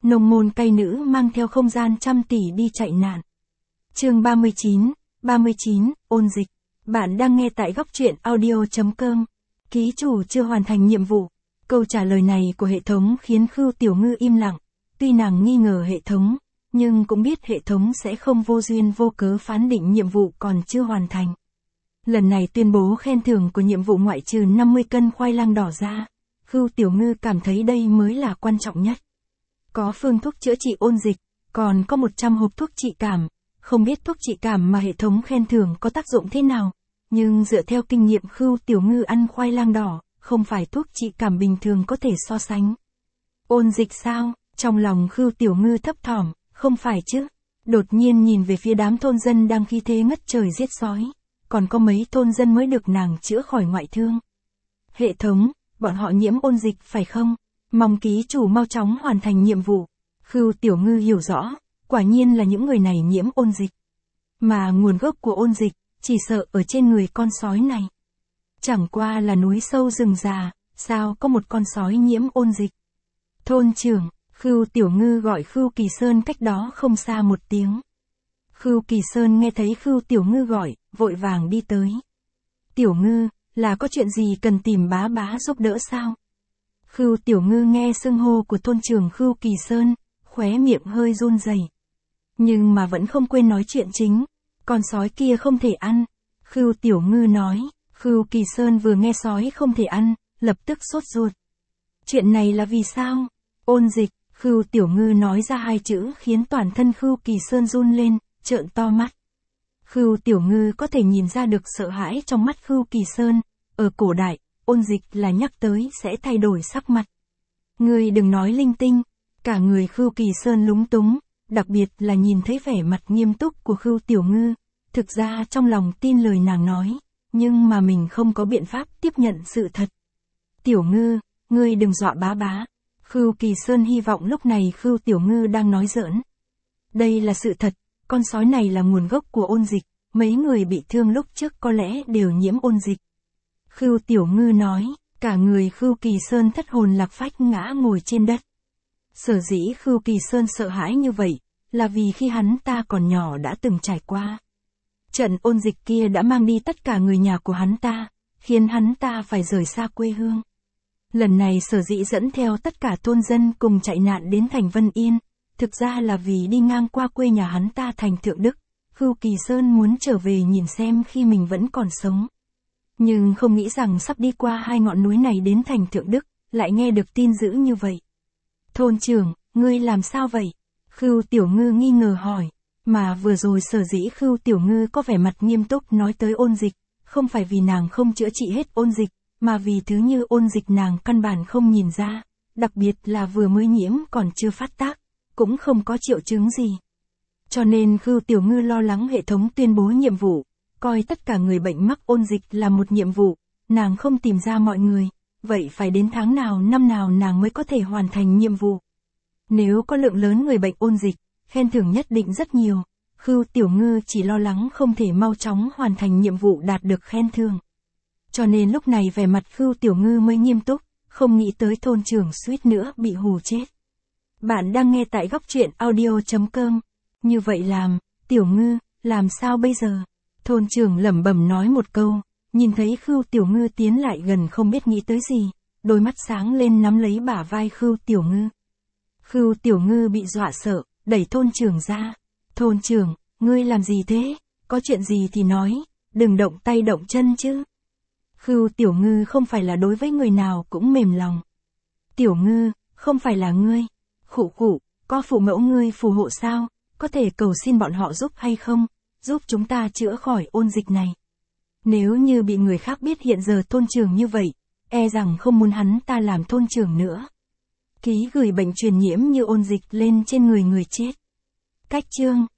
Nông môn cây nữ mang theo không gian trăm tỷ đi chạy nạn. Chương 39, ôn dịch. Bạn đang nghe tại góc truyện audio.com. Ký chủ chưa hoàn thành nhiệm vụ. Câu trả lời này của hệ thống khiến Khưu Tiểu Ngư im lặng. Tuy nàng nghi ngờ hệ thống, nhưng cũng biết hệ thống sẽ không vô duyên vô cớ phán định nhiệm vụ còn chưa hoàn thành. Lần này tuyên bố khen thưởng của nhiệm vụ ngoại trừ 50 cân khoai lang đỏ ra, Khưu Tiểu Ngư cảm thấy đây mới là quan trọng nhất. Có phương thuốc chữa trị ôn dịch, còn có 100 hộp thuốc trị cảm. Không biết thuốc trị cảm mà hệ thống khen thưởng có tác dụng thế nào, nhưng dựa theo kinh nghiệm Khưu Tiểu Ngư ăn khoai lang đỏ, không phải thuốc trị cảm bình thường có thể so sánh. Ôn dịch sao? Trong lòng Khưu Tiểu Ngư thấp thỏm, không phải chứ? Đột nhiên nhìn về phía đám thôn dân đang khí thế ngất trời giết sói, còn có mấy thôn dân mới được nàng chữa khỏi ngoại thương. Hệ thống, bọn họ nhiễm ôn dịch phải không? Mong ký chủ mau chóng hoàn thành nhiệm vụ. Khưu Tiểu Ngư hiểu rõ, quả nhiên là những người này nhiễm ôn dịch. Mà nguồn gốc của ôn dịch, chỉ sợ ở trên người con sói này. Chẳng qua là núi sâu rừng già, sao có một con sói nhiễm ôn dịch. Thôn trưởng, Khưu Tiểu Ngư gọi Khưu Kỳ Sơn cách đó không xa một tiếng. Khưu Kỳ Sơn nghe thấy Khưu Tiểu Ngư gọi, vội vàng đi tới. Tiểu Ngư, là có chuyện gì cần tìm bá bá giúp đỡ sao? Khưu Tiểu Ngư nghe xưng hô của thôn trưởng Khưu Kỳ Sơn, khóe miệng hơi run rẩy. Nhưng mà vẫn không quên nói chuyện chính, con sói kia không thể ăn. Khưu Tiểu Ngư nói, Khưu Kỳ Sơn vừa nghe sói không thể ăn, lập tức sốt ruột. Chuyện này là vì sao? Ôn dịch, Khưu Tiểu Ngư nói ra hai chữ khiến toàn thân Khưu Kỳ Sơn run lên, trợn to mắt. Khưu Tiểu Ngư có thể nhìn ra được sợ hãi trong mắt Khưu Kỳ Sơn, ở cổ đại, ôn dịch là nhắc tới sẽ thay đổi sắc mặt. Ngươi đừng nói linh tinh, cả người Khưu Kỳ Sơn lúng túng, đặc biệt là nhìn thấy vẻ mặt nghiêm túc của Khưu Tiểu Ngư, thực ra trong lòng tin lời nàng nói, nhưng mà mình không có biện pháp tiếp nhận sự thật. Tiểu Ngư, ngươi đừng dọa bá bá. Khưu Kỳ Sơn hy vọng lúc này Khưu Tiểu Ngư đang nói giỡn. Đây là sự thật, con sói này là nguồn gốc của ôn dịch, mấy người bị thương lúc trước có lẽ đều nhiễm ôn dịch. Khưu Tiểu Ngư nói, cả người Khưu Kỳ Sơn thất hồn lạc phách ngã ngồi trên đất. Sở dĩ Khưu Kỳ Sơn sợ hãi như vậy, là vì khi hắn ta còn nhỏ đã từng trải qua. Trận ôn dịch kia đã mang đi tất cả người nhà của hắn ta, khiến hắn ta phải rời xa quê hương. Lần này sở dĩ dẫn theo tất cả thôn dân cùng chạy nạn đến thành Vân Yên, thực ra là vì đi ngang qua quê nhà hắn ta thành Thượng Đức, Khưu Kỳ Sơn muốn trở về nhìn xem khi mình vẫn còn sống. Nhưng không nghĩ rằng sắp đi qua hai ngọn núi này đến thành Thượng Đức, lại nghe được tin dữ như vậy. Thôn trưởng, ngươi làm sao vậy? Khưu Tiểu Ngư nghi ngờ hỏi, mà vừa rồi sở dĩ Khưu Tiểu Ngư có vẻ mặt nghiêm túc nói tới ôn dịch, không phải vì nàng không chữa trị hết ôn dịch, mà vì thứ như ôn dịch nàng căn bản không nhìn ra, đặc biệt là vừa mới nhiễm còn chưa phát tác, cũng không có triệu chứng gì. Cho nên Khưu Tiểu Ngư lo lắng hệ thống tuyên bố nhiệm vụ, coi tất cả người bệnh mắc ôn dịch là một nhiệm vụ, nàng không tìm ra mọi người, vậy phải đến tháng nào năm nào nàng mới có thể hoàn thành nhiệm vụ. Nếu có lượng lớn người bệnh ôn dịch, khen thưởng nhất định rất nhiều, Khưu Tiểu Ngư chỉ lo lắng không thể mau chóng hoàn thành nhiệm vụ đạt được khen thưởng. Cho nên lúc này vẻ mặt Khưu Tiểu Ngư mới nghiêm túc, không nghĩ tới thôn trưởng suýt nữa bị hù chết. Bạn đang nghe tại góc truyện audio.com. Như vậy Tiểu Ngư, làm sao bây giờ? Thôn trưởng lẩm bẩm nói một câu, nhìn thấy Khưu Tiểu Ngư tiến lại gần không biết nghĩ tới gì, đôi mắt sáng lên nắm lấy bả vai Khưu Tiểu Ngư. Khưu Tiểu Ngư bị dọa sợ, đẩy thôn trưởng ra. Thôn trưởng, ngươi làm gì thế? Có chuyện gì thì nói, đừng động tay động chân chứ. Khưu Tiểu Ngư không phải là đối với người nào cũng mềm lòng. Tiểu Ngư, không phải là ngươi. Khụ khụ, có phụ mẫu ngươi phù hộ sao? Có thể cầu xin bọn họ giúp hay không? Giúp chúng ta chữa khỏi ôn dịch này. Nếu như bị người khác biết hiện giờ thôn trưởng như vậy, e rằng không muốn hắn ta làm thôn trưởng nữa. Ký gửi bệnh truyền nhiễm như ôn dịch lên trên người người chết. Cách chương